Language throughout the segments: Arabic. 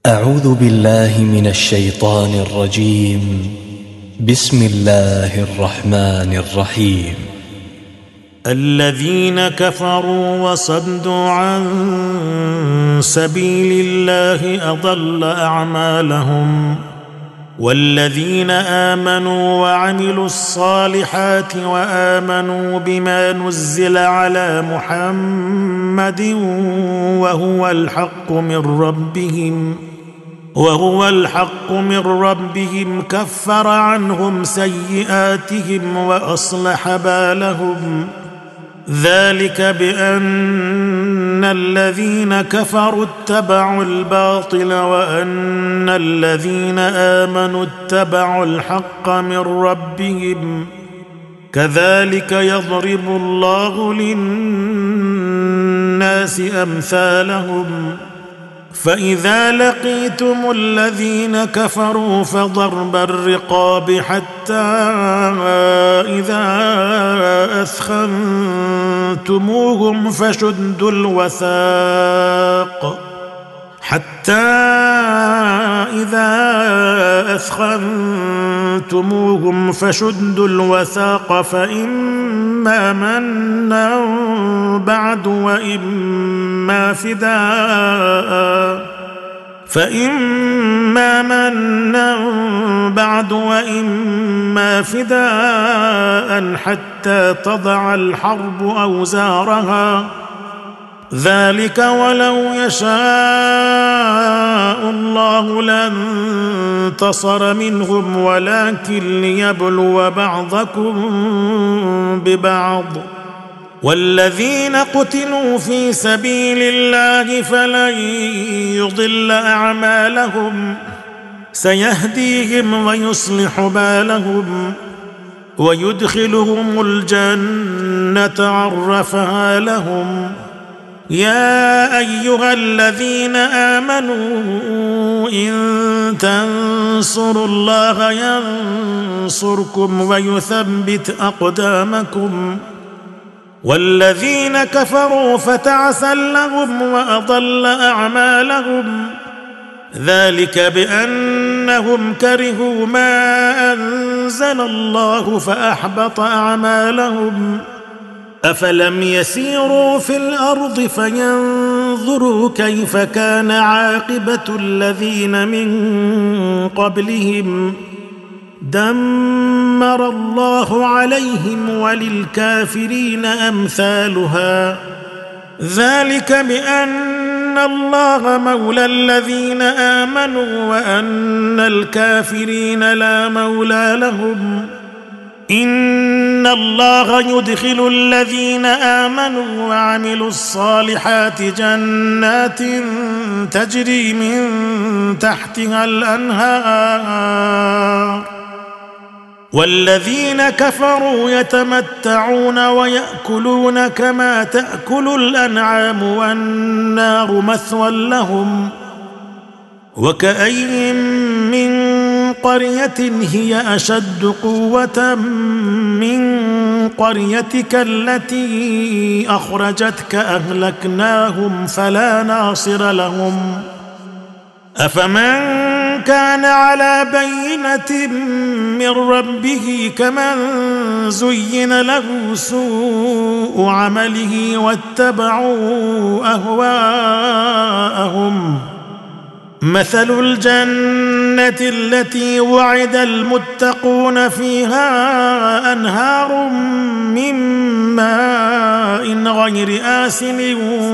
أعوذ بالله من الشيطان الرجيم. بسم الله الرحمن الرحيم. الذين كفروا وصدوا عن سبيل الله أضل أعمالهم، والذين آمنوا وعملوا الصالحات وآمنوا بما نزل على محمد وهو الحق من ربهم كفر عنهم سيئاتهم وأصلح بالهم. ذلك بأن الذين كفروا اتبعوا الباطل وأن الذين آمنوا اتبعوا الحق من ربهم، كذلك يضرب الله للناس أمثالهم. فإذا لقيتم الذين كفروا فضرب الرقاب حتى إذا أثخنتموهم فشدوا الوثاق فإما منا بعد وإما فداء حتى تضع الحرب أوزارها. ذلك ولو يشاء الله لانتصر منهم ولكن ليبلو بعضكم ببعض. والذين قتلوا في سبيل الله فلن يضل أعمالهم، سيهديهم ويصلح بالهم ويدخلهم الجنة عرفها لهم. يا أيها الذين آمنوا إن تنصروا الله ينصركم ويثبت أقدامكم. والذين كفروا فتعسا لهم وأضل أعمالهم، ذلك بأنهم كرهوا ما أنزل الله فأحبط أعمالهم. أفلم يسيروا في الأرض فينظروا كيف كان عاقبة الذين من قبلهم، دمر الله عليهم وللكافرين أمثالها. ذلك بأن الله مولى الذين آمنوا وأن الكافرين لا مولى لهم. إن الله يدخل الذين آمنوا وعملوا الصالحات جنات تجري من تحتها الأنهار، والذين كفروا يتمتعون ويأكلون كما تأكل الأنعام والنار مثوى لهم. وكأين من قرية هي أشد قوة من قريتك التي أخرجتك أهلكناهم فلا ناصر لهم. أفمن كان على بينة من ربه كمن زين له سوء عمله واتبعوا أهواءهم. مثل الجنة التي وعد المتقون فيها أنهار من ماء غير آسن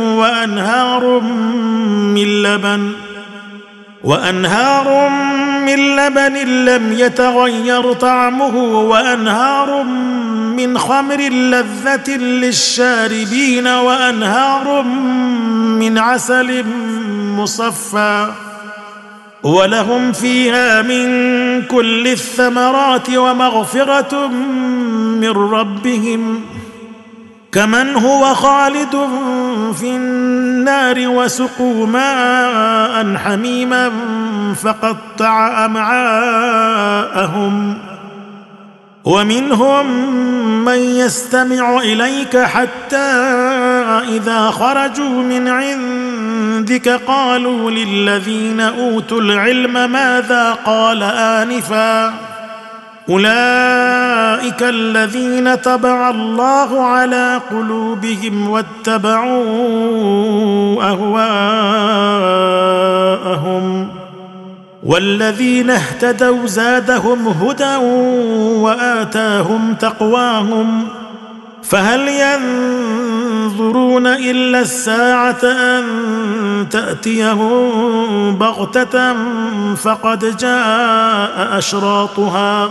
وأنهار من لبن لم يتغير طعمه وأنهار من خمر لذة للشاربين وأنهار من عسل مصفى، ولهم فيها من كل الثمرات ومغفرة من ربهم، كمن هو خالد في النار وسقوا ماء حميما فقطع أمعاءهم. ومنهم من يستمع إليك حتى إذا خرجوا من عندك عندك قالوا للذين أوتوا العلم ماذا قال آنفا أولئك الذين طبع الله على قلوبهم واتبعوا أهواءهم والذين اهتدوا زادهم هدى وآتاهم تقواهم فهل ينظرون إلا الساعة أن تأتيهم بغتة فقد جاء أشراطها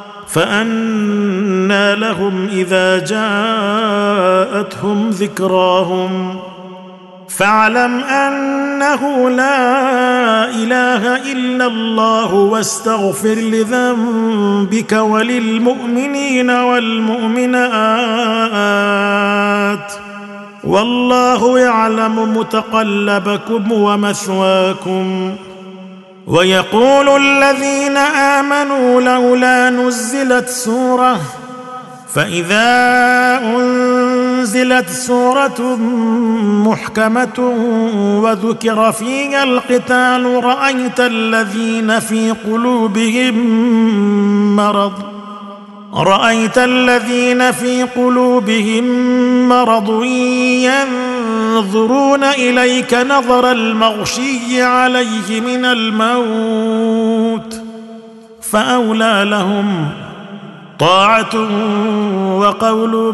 فأنى لهم إذا جاءتهم ذكراهم فاعلم أنه لا إله إلا الله واستغفر لذنبك وللمؤمنين والمؤمنات والله يعلم متقلبكم ومثواكم ويقول الذين آمنوا لولا نزلت سورة فإذا أنزلت سورة محكمة وذكر فيها القتال رأيت الذين في قلوبهم مرض ينظرون إليك نظر المغشي عليه من الموت فأولى لهم طاعة وقول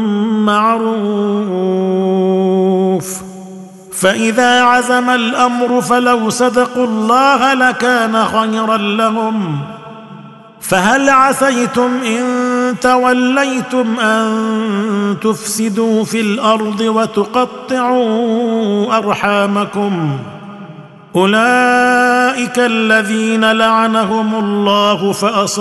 معروف فإذا عزم الأمر فلو صدقوا الله لكان خيرا لهم فهل عسيتم إن توليتم أن تفسدوا في الأرض وتقطعوا أرحامكم أولئك الذين لعنهم الله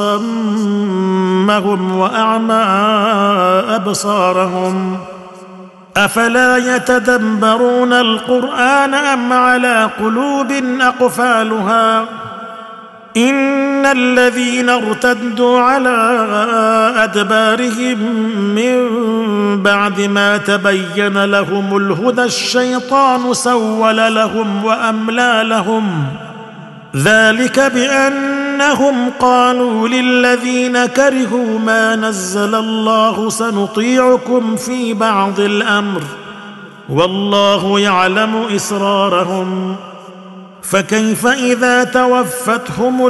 فأصمهم وأعمى أبصارهم أفلا يتدبرون القرآن أم على قلوب أقفالها إن الذين ارتدوا على أدبارهم من بعد ما تبين لهم الهدى الشيطان سول لهم وأملى لهم ذلك بأنهم قالوا للذين كرهوا ما نزل الله سنطيعكم في بعض الأمر والله يعلم إسرارهم فكيف إذا توفتهم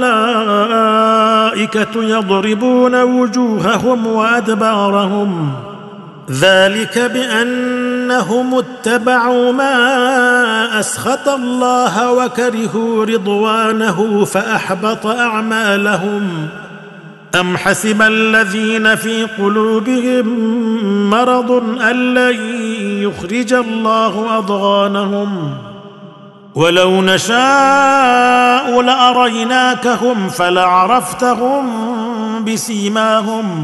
الملائكة يضربون وجوههم وأدبارهم ذلك بأنهم اتبعوا ما أسخط الله وكرهوا رضوانه فأحبط أعمالهم أم حسب الذين في قلوبهم مرض أن لن يخرج الله أضغانهم ولو نشاء لأريناكهم فلعرفتهم بسيماهم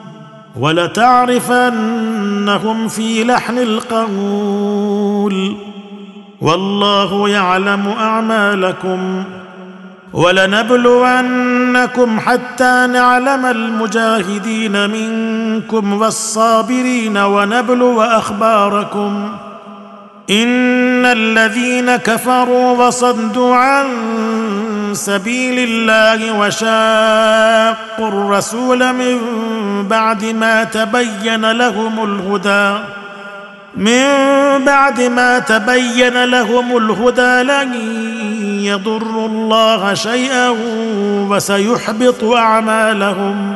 ولتعرفنهم في لحن القول والله يعلم أعمالكم ولنبلونكم حتى نعلم المجاهدين منكم والصابرين ونبلو أخباركم إن الذين كفروا وصدوا عن سبيل الله وشاقوا الرسول من بعد ما تبين لهم الهدى لن يضروا الله شيئا وسيحبط أعمالهم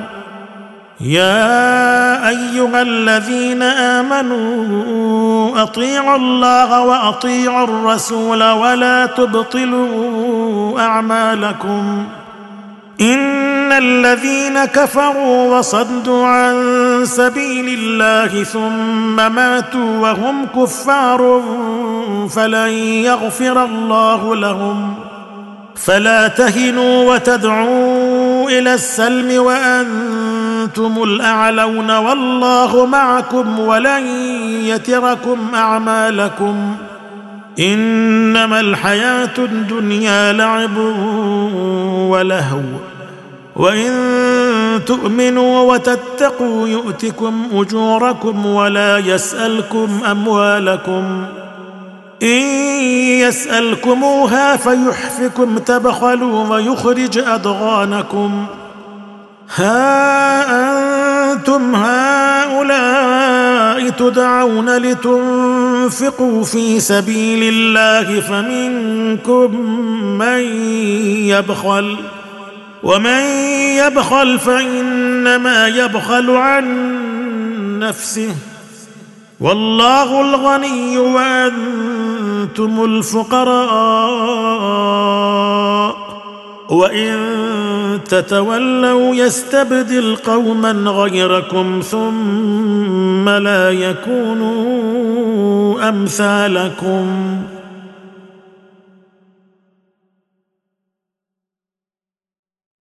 يا أيها الذين آمنوا أطيعوا الله وأطيعوا الرسول ولا تبطلوا أعمالكم إن الذين كفروا وصدوا عن سبيل الله ثم ماتوا وهم كفار فلن يغفر الله لهم فلا تهنوا وتدعوا إلى السلم وأنتم الأعلون والله معكم ولن يتركم أعمالكم إنما الحياة الدنيا لعب ولهو وإن تؤمنوا وتتقوا يؤتكم أجوركم ولا يسألكم أموالكم إن يسألكموها فيحفكم تبخلوا ويخرج أضغانكم ها أنتم هؤلاء تدعون لتنفقوا في سبيل الله فمنكم من يبخل ومن يبخل فإنما يبخل عن نفسه والله الغني وأنتم الفقراء وإن تتولوا يستبدل قوما غيركم ثم لا يكونوا أمثالكم